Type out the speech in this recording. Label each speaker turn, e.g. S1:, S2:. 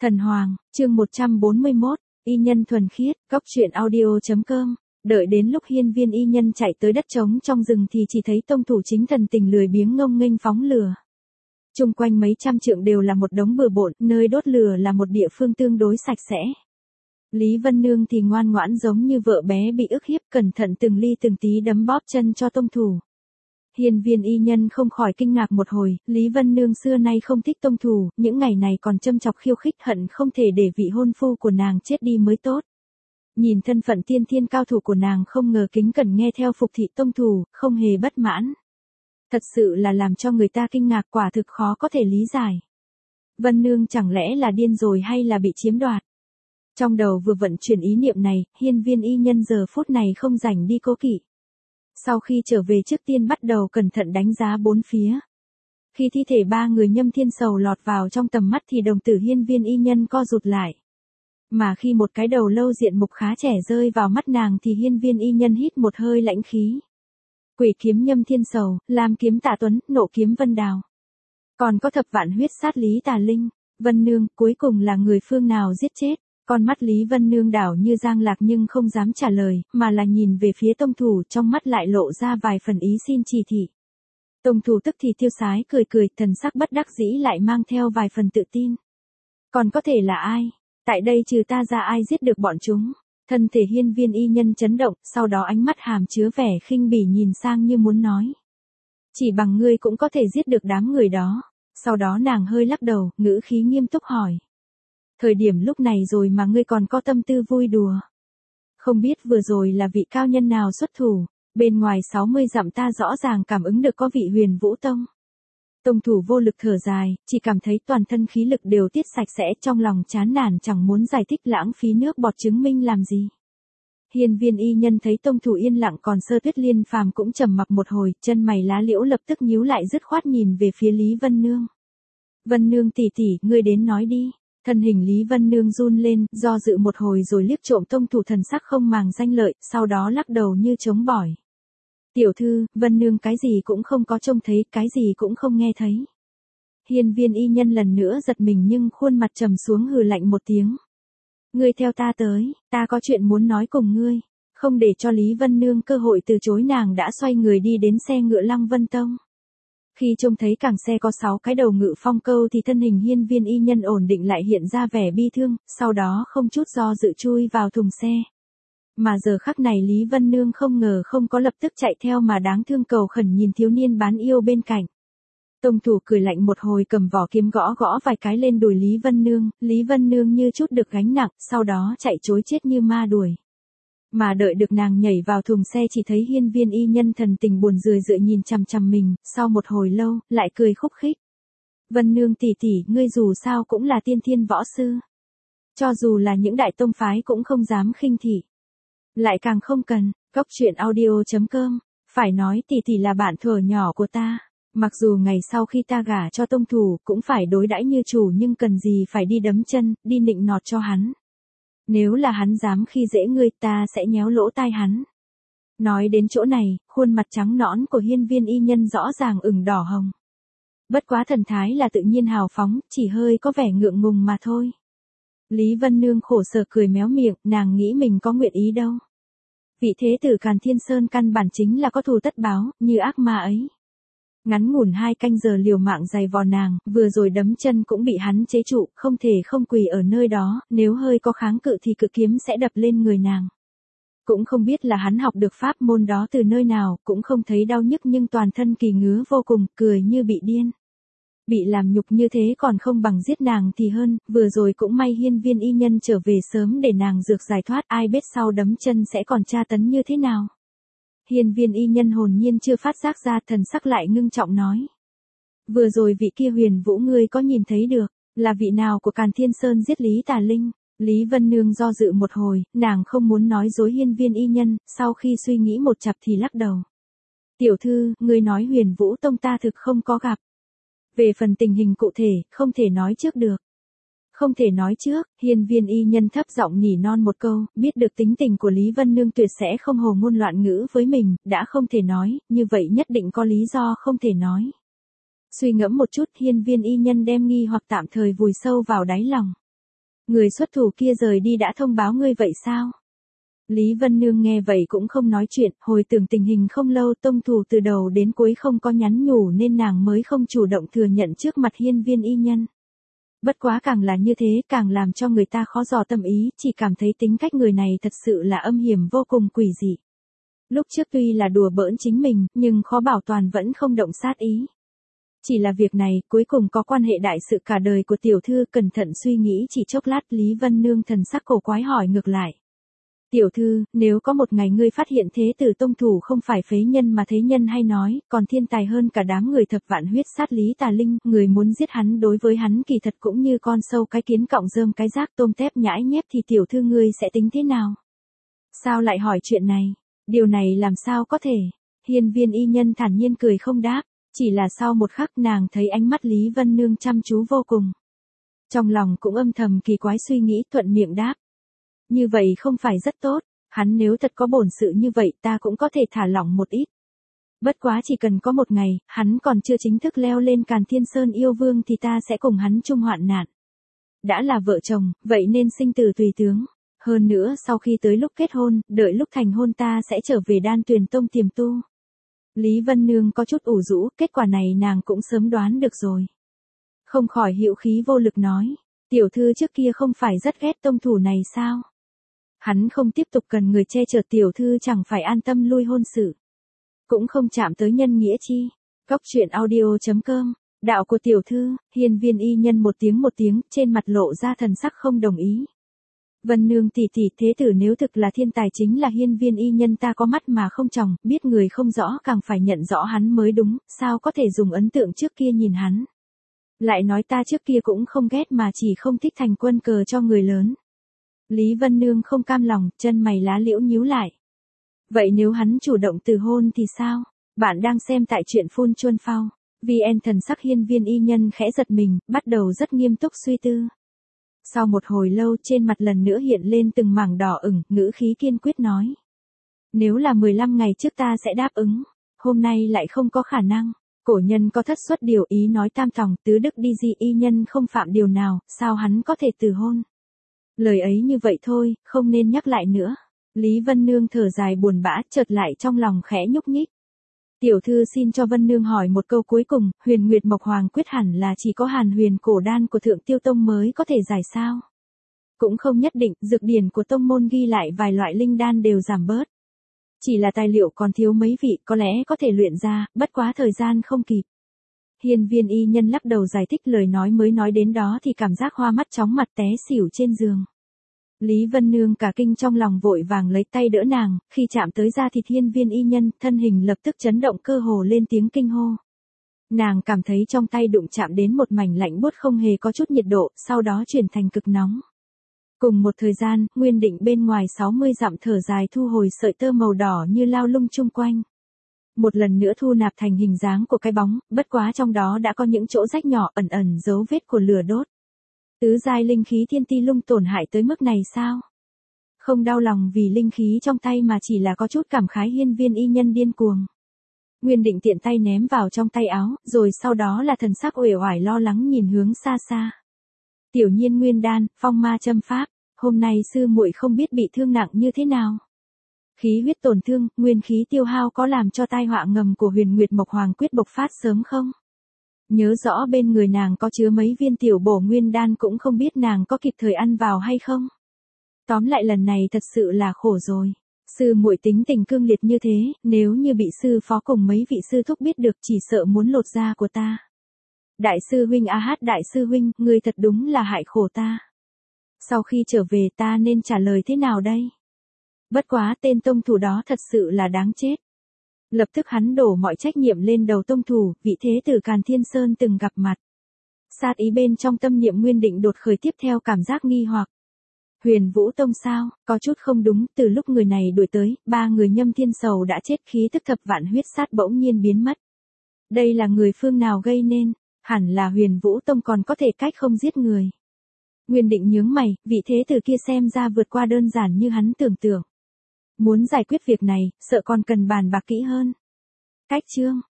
S1: Thần Hoàng, chương 141, y nhân thuần khiết, góc truyện audio.com. Đợi đến lúc hiên viên y nhân chạy tới đất trống trong rừng thì chỉ thấy tông thủ chính thần tình lười biếng ngông nghênh phóng lửa. Chung quanh mấy trăm trượng đều là một đống bừa bộn, nơi đốt lửa là một địa phương tương đối sạch sẽ. Lý Vân Nương thì ngoan ngoãn giống như vợ bé bị ức hiếp, cẩn thận từng ly từng tí đấm bóp chân cho tông thủ. Hiên viên y nhân không khỏi kinh ngạc một hồi, Lý Vân Nương xưa nay không thích tông thủ, những ngày này còn châm chọc khiêu khích, hận không thể để vị hôn phu của nàng chết đi mới tốt. Nhìn thân phận tiên thiên cao thủ của nàng không ngờ kính cẩn nghe theo phục thị tông thủ, không hề bất mãn. Thật sự là làm cho người ta kinh ngạc, quả thực khó có thể lý giải. Vân Nương chẳng lẽ là điên rồi hay là bị chiếm đoạt? Trong đầu vừa vận chuyển ý niệm này, hiên viên y nhân giờ phút này không rảnh đi cố kỵ. Sau khi trở về trước tiên bắt đầu cẩn thận đánh giá bốn phía. Khi thi thể ba người Nhâm Thiên Sầu lọt vào trong tầm mắt thì đồng tử hiên viên y nhân co rụt lại. Mà khi một cái đầu lâu diện mục khá trẻ rơi vào mắt nàng thì hiên viên y nhân hít một hơi lãnh khí. Quỷ kiếm Nhâm Thiên Sầu, lam kiếm Tạ Tuấn, nộ kiếm Vân Đào. Còn có thập vạn huyết sát Lý Tà Linh. Vân Nương, cuối cùng là người phương nào giết chết? Con mắt Lý Vân Nương đảo như giang lạc nhưng không dám trả lời, mà là nhìn về phía tông thủ, trong mắt lại lộ ra vài phần ý xin chỉ thị. Tông thủ tức thì tiêu sái cười cười, thần sắc bất đắc dĩ lại mang theo vài phần tự tin. Còn có thể là ai? Tại đây trừ ta ra ai giết được bọn chúng? Thân thể hiên viên y nhân chấn động, sau đó ánh mắt hàm chứa vẻ khinh bỉ nhìn sang như muốn nói. Chỉ bằng ngươi cũng có thể giết được đám người đó. Sau đó nàng hơi lắc đầu, ngữ khí nghiêm túc hỏi. Thời điểm lúc này rồi mà ngươi còn có tâm tư vui đùa. Không biết vừa rồi là vị cao nhân nào xuất thủ, bên ngoài 60 dặm ta rõ ràng cảm ứng được có vị Huyền Vũ Tông. Tông thủ vô lực thở dài, chỉ cảm thấy toàn thân khí lực đều tiết sạch sẽ, trong lòng chán nản chẳng muốn giải thích lãng phí nước bọt chứng minh làm gì. Hiên viên y nhân thấy tông thủ yên lặng, còn Sơ Tuyết Liên phàm cũng trầm mặc một hồi, chân mày lá liễu lập tức nhíu lại, dứt khoát nhìn về phía Lý Vân Nương. Vân Nương tỷ tỷ, ngươi đến nói đi. Thân hình Lý Vân Nương run lên, do dự một hồi rồi liếc trộm tông thủ, thần sắc không màng danh lợi, sau đó lắc đầu như chống bỏi. Tiểu thư, Vân Nương cái gì cũng không có trông thấy, cái gì cũng không nghe thấy. Hiên viên y nhân lần nữa giật mình nhưng khuôn mặt trầm xuống, hừ lạnh một tiếng. Ngươi theo ta tới, ta có chuyện muốn nói cùng ngươi. Không để cho Lý Vân Nương cơ hội từ chối, nàng đã xoay người đi đến xe ngựa Lăng Vân Tông. Khi trông thấy cẳng xe có 6 cái đầu ngự phong câu thì thân hình hiên viên y nhân ổn định lại, hiện ra vẻ bi thương, sau đó không chút do dự chui vào thùng xe. Mà giờ khắc này Lý Vân Nương không ngờ không có lập tức chạy theo mà đáng thương cầu khẩn nhìn thiếu niên bán yêu bên cạnh. Tông thủ cười lạnh một hồi, cầm vỏ kiếm gõ gõ vài cái lên đùi Lý Vân Nương như chút được gánh nặng, sau đó chạy trối chết như ma đuổi. Mà đợi được nàng nhảy vào thùng xe chỉ thấy hiên viên y nhân thần tình buồn rười rượi nhìn chằm chằm mình, sau một hồi lâu, lại cười khúc khích. Vân Nương tỷ tỷ, ngươi dù sao cũng là tiên thiên võ sư. Cho dù là những đại tông phái cũng không dám khinh thị. Lại càng không cần, góc truyện audio.com, phải nói tỷ tỷ là bạn thuở nhỏ của ta. Mặc dù ngày sau khi ta gả cho tông thủ cũng phải đối đãi như chủ, nhưng cần gì phải đi đấm chân, đi nịnh nọt cho hắn. Nếu là hắn dám khi dễ ngươi, ta sẽ nhéo lỗ tai hắn. Nói đến chỗ này, khuôn mặt trắng nõn của hiên viên y nhân rõ ràng ửng đỏ hồng. Bất quá thần thái là tự nhiên hào phóng, chỉ hơi có vẻ ngượng ngùng mà thôi. Lý Vân Nương khổ sở cười méo miệng, nàng nghĩ mình có nguyện ý đâu. Vị thế tử Càn Thiên Sơn căn bản chính là có thù tất báo, như ác ma ấy. Ngắn ngủn 2 canh giờ liều mạng giày vò nàng, vừa rồi đấm chân cũng bị hắn chế trụ, không thể không quỳ ở nơi đó, nếu hơi có kháng cự thì cự kiếm sẽ đập lên người nàng. Cũng không biết là hắn học được pháp môn đó từ nơi nào, cũng không thấy đau nhức nhưng toàn thân kỳ ngứa vô cùng, cười như bị điên. Bị làm nhục như thế còn không bằng giết nàng thì hơn, vừa rồi cũng may hiên viên y nhân trở về sớm để nàng dược giải thoát, ai biết sau đấm chân sẽ còn tra tấn như thế nào. Hiên viên y nhân hồn nhiên chưa phát giác ra, thần sắc lại ngưng trọng nói. Vừa rồi vị kia Huyền Vũ ngươi có nhìn thấy được, là vị nào của Càn Thiên Sơn giết Lý Tà Linh? Lý Vân Nương do dự một hồi, nàng không muốn nói dối hiên viên y nhân, sau khi suy nghĩ một chặp thì lắc đầu. Tiểu thư, ngươi nói Huyền Vũ Tông ta thực không có gặp. Về phần tình hình cụ thể, không thể nói trước được. Không thể nói trước, hiên viên y nhân thấp giọng nỉ non một câu, biết được tính tình của Lý Vân Nương tuyệt sẽ không hồ ngôn loạn ngữ với mình, đã không thể nói, như vậy nhất định có lý do không thể nói. Suy ngẫm một chút, hiên viên y nhân đem nghi hoặc tạm thời vùi sâu vào đáy lòng. Người xuất thủ kia rời đi đã thông báo ngươi vậy sao? Lý Vân Nương nghe vậy cũng không nói chuyện, hồi tưởng tình hình không lâu tông thủ từ đầu đến cuối không có nhắn nhủ nên nàng mới không chủ động thừa nhận trước mặt hiên viên y nhân. Bất quá càng là như thế càng làm cho người ta khó dò tâm ý, chỉ cảm thấy tính cách người này thật sự là âm hiểm vô cùng quỷ dị. Lúc trước tuy là đùa bỡn chính mình, nhưng khó bảo toàn vẫn không động sát ý. Chỉ là việc này, cuối cùng có quan hệ đại sự cả đời của tiểu thư, cẩn thận suy nghĩ chỉ chốc lát Lý Vân Nương thần sắc cổ quái hỏi ngược lại. Tiểu thư, nếu có một ngày ngươi phát hiện thế tử tông thủ không phải phế nhân mà thế nhân hay nói, còn thiên tài hơn cả đám người thập vạn huyết sát Lý Tà Linh, người muốn giết hắn đối với hắn kỳ thật cũng như con sâu cái kiến cọng rơm cái rác tôm tép nhãi nhép thì tiểu thư ngươi sẽ tính thế nào? Sao lại hỏi chuyện này? Điều này làm sao có thể? Hiên viên y nhân thản nhiên cười không đáp, chỉ là sau một khắc nàng thấy ánh mắt Lý Vân Nương chăm chú vô cùng. Trong lòng cũng âm thầm kỳ quái suy nghĩ thuận miệng đáp. Như vậy không phải rất tốt, hắn nếu thật có bổn sự như vậy ta cũng có thể thả lỏng một ít. Bất quá chỉ cần có một ngày, hắn còn chưa chính thức leo lên Càn Thiên Sơn yêu vương thì ta sẽ cùng hắn chung hoạn nạn. Đã là vợ chồng, vậy nên sinh tử tùy tướng. Hơn nữa sau khi tới lúc kết hôn, đợi lúc thành hôn ta sẽ trở về Đan Tuyền Tông tiềm tu. Lý Vân Nương có chút ủ rũ, kết quả này nàng cũng sớm đoán được rồi. Không khỏi hữu khí vô lực nói, tiểu thư trước kia không phải rất ghét tông thủ này sao? Hắn không tiếp tục cần người che chở tiểu thư chẳng phải an tâm lui hôn sự. Cũng không chạm tới nhân nghĩa chi. Cóc truyện audio.com, đạo của tiểu thư, hiên viên y nhân một tiếng, trên mặt lộ ra thần sắc không đồng ý. Vân Nương tỷ tỷ, thế tử nếu thực là thiên tài chính là hiên viên y nhân ta có mắt mà không tròng, biết người không rõ càng phải nhận rõ hắn mới đúng, sao có thể dùng ấn tượng trước kia nhìn hắn. Lại nói ta trước kia cũng không ghét mà chỉ không thích thành quân cờ cho người lớn. Lý Vân Nương không cam lòng, chân mày lá liễu nhíu lại. Vậy nếu hắn chủ động từ hôn thì sao? Bạn đang xem tại truyện Phun Chuân Phao. VN thần sắc hiên viên y nhân khẽ giật mình, bắt đầu rất nghiêm túc suy tư. Sau một hồi lâu trên mặt lần nữa hiện lên từng mảng đỏ ửng, ngữ khí kiên quyết nói. Nếu là 15 ngày trước ta sẽ đáp ứng, hôm nay lại không có khả năng. Cổ nhân có thất xuất điều ý nói tam tòng, tứ đức đi di y nhân không phạm điều nào, sao hắn có thể từ hôn. Lời ấy như vậy thôi, không nên nhắc lại nữa. Lý Vân Nương thở dài buồn bã, chợt lại trong lòng khẽ nhúc nhích. Tiểu thư xin cho Vân Nương hỏi một câu cuối cùng, Huyền Nguyệt Mộc Hoàng quyết hẳn là chỉ có Hàn Huyền cổ đan của Thượng Tiêu Tông mới có thể giải sao? Cũng không nhất định, dược điển của tông môn ghi lại vài loại linh đan đều giảm bớt. Chỉ là tài liệu còn thiếu mấy vị, có lẽ có thể luyện ra, bất quá thời gian không kịp. Hiên viên y nhân lắc đầu giải thích, lời nói mới nói đến đó thì cảm giác hoa mắt chóng mặt té xỉu trên giường. Lý Vân Nương cả kinh trong lòng vội vàng lấy tay đỡ nàng, khi chạm tới da thịt hiên viên y nhân, thân hình lập tức chấn động cơ hồ lên tiếng kinh hô. Nàng cảm thấy trong tay đụng chạm đến một mảnh lạnh buốt không hề có chút nhiệt độ, sau đó chuyển thành cực nóng. Cùng một thời gian, Nguyên Định bên ngoài 60 dặm thở dài thu hồi sợi tơ màu đỏ như lao lung chung quanh. Một lần nữa thu nạp thành hình dáng của cái bóng, bất quá trong đó đã có những chỗ rách nhỏ ẩn ẩn dấu vết của lửa đốt. Tứ giai linh khí thiên ti lung tổn hại tới mức này sao? Không đau lòng vì linh khí trong tay mà chỉ là có chút cảm khái hiên viên y nhân điên cuồng. Nguyên Định tiện tay ném vào trong tay áo, rồi sau đó là thần sắc uể oải lo lắng nhìn hướng xa xa. Tiểu Nhiên nguyên đan, phong ma châm pháp, hôm nay sư muội không biết bị thương nặng như thế nào. Khí huyết tổn thương, nguyên khí tiêu hao có làm cho tai họa ngầm của Huyền Nguyệt Mộc Hoàng quyết bộc phát sớm không? Nhớ rõ bên người nàng có chứa mấy viên tiểu bổ nguyên đan cũng không biết nàng có kịp thời ăn vào hay không. Tóm lại lần này thật sự là khổ rồi. Sư muội tính tình cương liệt như thế, nếu như bị sư phó cùng mấy vị sư thúc biết được chỉ sợ muốn lột da của ta. Đại sư huynh đại sư huynh, ngươi thật đúng là hại khổ ta. Sau khi trở về ta nên trả lời thế nào đây? Bất quá tên tông thủ đó thật sự là đáng chết. Lập tức hắn đổ mọi trách nhiệm lên đầu tông thủ, vị thế tử Càn Thiên Sơn từng gặp mặt. Sát ý bên trong tâm niệm Nguyên Định đột khởi tiếp theo cảm giác nghi hoặc. Huyền Vũ Tông sao, có chút không đúng, từ lúc người này đuổi tới, 3 người Nhâm Thiên Sầu đã chết, khí tức thập vạn huyết sát bỗng nhiên biến mất. Đây là người phương nào gây nên, hẳn là Huyền Vũ Tông còn có thể cách không giết người. Nguyên Định nhướng mày, vị thế tử kia xem ra vượt qua đơn giản như hắn tưởng tượng. Muốn giải quyết việc này, sợ còn cần bàn bạc kỹ hơn. Cách chương